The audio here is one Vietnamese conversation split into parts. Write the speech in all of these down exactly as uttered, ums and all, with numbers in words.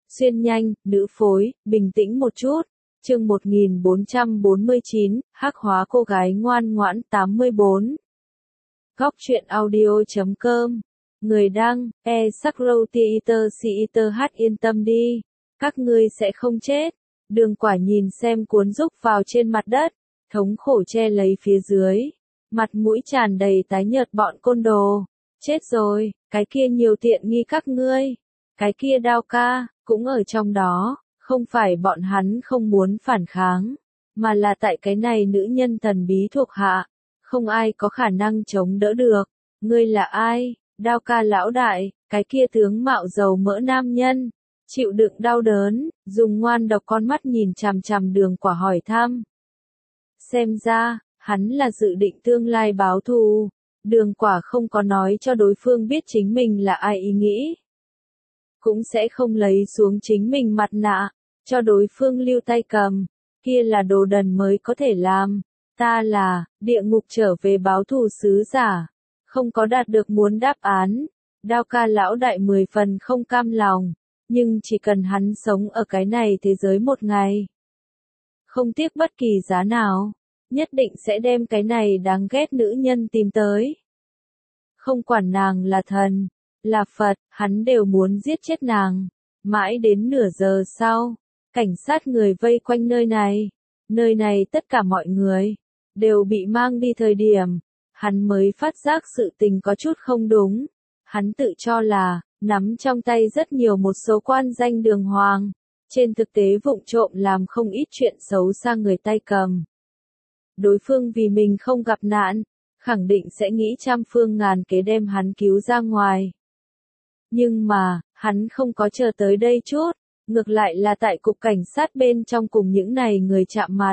Xuyên nhanh, nữ phối, bình tĩnh một chút. Chương một nghìn bốn trăm bốn mươi chín, hắc hóa cô gái ngoan ngoãn tám mươi bốn. Góc truyện audio chấm com. Người đăng, e Sakro Theater Theater hát yên tâm đi. Các ngươi sẽ không chết. Đường Quả nhìn xem cuốn rúc vào trên mặt đất. Thống khổ che lấy phía dưới. Mặt mũi tràn đầy tái nhợt bọn côn đồ. Chết rồi, cái kia nhiều tiện nghi các ngươi. Cái kia Đao ca, cũng ở trong đó. Không phải bọn hắn không muốn phản kháng, mà là tại cái này nữ nhân thần bí thuộc hạ. Không ai có khả năng chống đỡ được. Ngươi là ai? Đao ca lão đại, cái kia tướng mạo dầu mỡ nam nhân. Chịu đựng đau đớn, dùng ngoan độc con mắt nhìn chằm chằm Đường Quả hỏi thăm. Xem ra, hắn là dự định tương lai báo thù. Đường Quả không có nói cho đối phương biết chính mình là ai ý nghĩ. Cũng sẽ không lấy xuống chính mình mặt nạ, cho đối phương lưu tay cầm. Kia là đồ đần mới có thể làm. Ta là, địa ngục trở về báo thù sứ giả. Không có đạt được muốn đáp án. Đao ca lão đại mười phần không cam lòng. Nhưng chỉ cần hắn sống ở cái này thế giới một ngày. Không tiếc bất kỳ giá nào. Nhất định sẽ đem cái này đáng ghét nữ nhân tìm tới. Không quản nàng là thần, là Phật, hắn đều muốn giết chết nàng. Mãi đến nửa giờ sau, cảnh sát người vây quanh nơi này. Nơi này tất cả mọi người đều bị mang đi thời điểm. Hắn mới phát giác sự tình có chút không đúng. Hắn tự cho là, nắm trong tay rất nhiều một số quan danh đường hoàng. Trên thực tế vụng trộm làm không ít chuyện xấu xa người tay cầm. Đối phương vì mình không gặp nạn, khẳng định sẽ nghĩ trăm phương ngàn kế đem hắn cứu ra ngoài. Nhưng mà, hắn không có chờ tới đây chút, ngược lại là tại cục cảnh sát bên trong cùng những này người chạm mặt.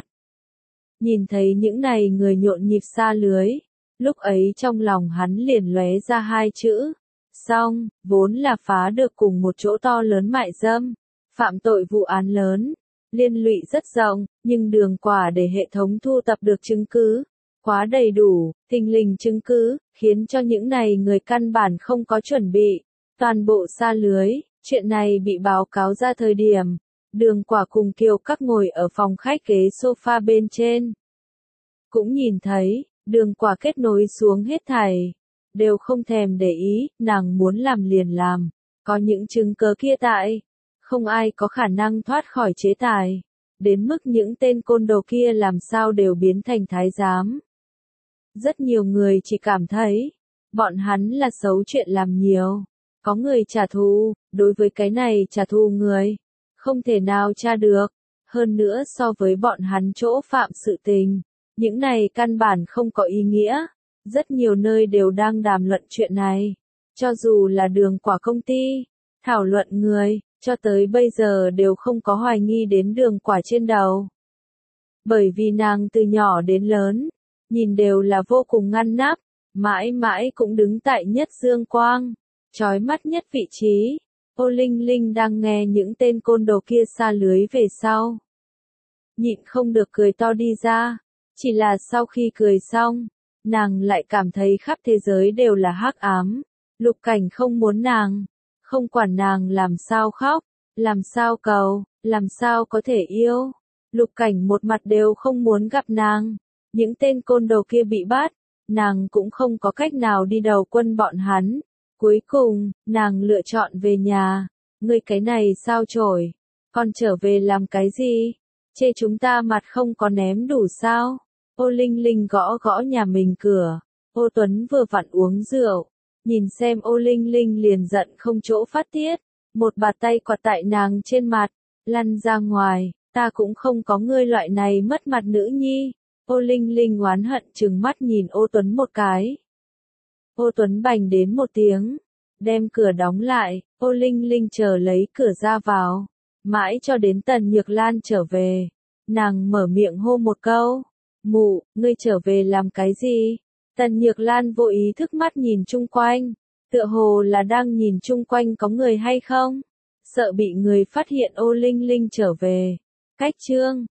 Nhìn thấy những này người nhộn nhịp xa lưới, lúc ấy trong lòng hắn liền lóe ra hai chữ. Xong, vốn là phá được cùng một chỗ to lớn mại dâm, phạm tội vụ án lớn, liên lụy rất rộng, nhưng Đường Quả để hệ thống thu tập được chứng cứ, quá đầy đủ, thình lình chứng cứ, khiến cho những này người căn bản không có chuẩn bị, toàn bộ xa lưới. Chuyện này bị báo cáo ra thời điểm, Đường Quả cùng Kiều Các ngồi ở phòng khách ghế sofa bên trên. Cũng nhìn thấy, Đường Quả kết nối xuống hết thảy, đều không thèm để ý, nàng muốn làm liền làm, có những chứng cớ kia tại, không ai có khả năng thoát khỏi chế tài, đến mức những tên côn đồ kia làm sao đều biến thành thái giám. Rất nhiều người chỉ cảm thấy, bọn hắn là xấu chuyện làm nhiều. Có người trả thù, đối với cái này trả thù người, không thể nào tra được. Hơn nữa so với bọn hắn chỗ phạm sự tình, những này căn bản không có ý nghĩa. Rất nhiều nơi đều đang đàm luận chuyện này. Cho dù là Đường Quả công ty, thảo luận người, cho tới bây giờ đều không có hoài nghi đến Đường Quả trên đầu. Bởi vì nàng từ nhỏ đến lớn, nhìn đều là vô cùng ngăn nắp, mãi mãi cũng đứng tại nhất dương quang. Chói mắt nhất vị trí, Ô Linh Linh đang nghe những tên côn đồ kia xa lưới về sau. Nhịn không được cười to đi ra, chỉ là sau khi cười xong, nàng lại cảm thấy khắp thế giới đều là hắc ám. Lục Cảnh không muốn nàng, không quản nàng làm sao khóc, làm sao cầu, làm sao có thể yêu. Lục Cảnh một mặt đều không muốn gặp nàng, những tên côn đồ kia bị bắt, nàng cũng không có cách nào đi đầu quân bọn hắn. Cuối cùng, nàng lựa chọn về nhà. Ngươi cái này sao chổi? Con trở về làm cái gì? Chê chúng ta mặt không có ném đủ sao? Ô Linh Linh gõ gõ nhà mình cửa. Ô Tuấn vừa vặn uống rượu. Nhìn xem Ô Linh Linh liền giận không chỗ phát tiết. Một bạt tay quạt tại nàng trên mặt. Lăn ra ngoài, ta cũng không có ngươi loại này mất mặt nữ nhi. Ô Linh Linh oán hận trừng mắt nhìn Ô Tuấn một cái. Ô Tuấn bành đến một tiếng, đem cửa đóng lại, Ô Linh Linh chờ lấy cửa ra vào, mãi cho đến Tần Nhược Lan trở về. Nàng mở miệng hô một câu, mụ, ngươi trở về làm cái gì? Tần Nhược Lan vô ý thức mắt nhìn chung quanh, tựa hồ là đang nhìn chung quanh có người hay không, sợ bị người phát hiện Ô Linh Linh trở về. Cách chương,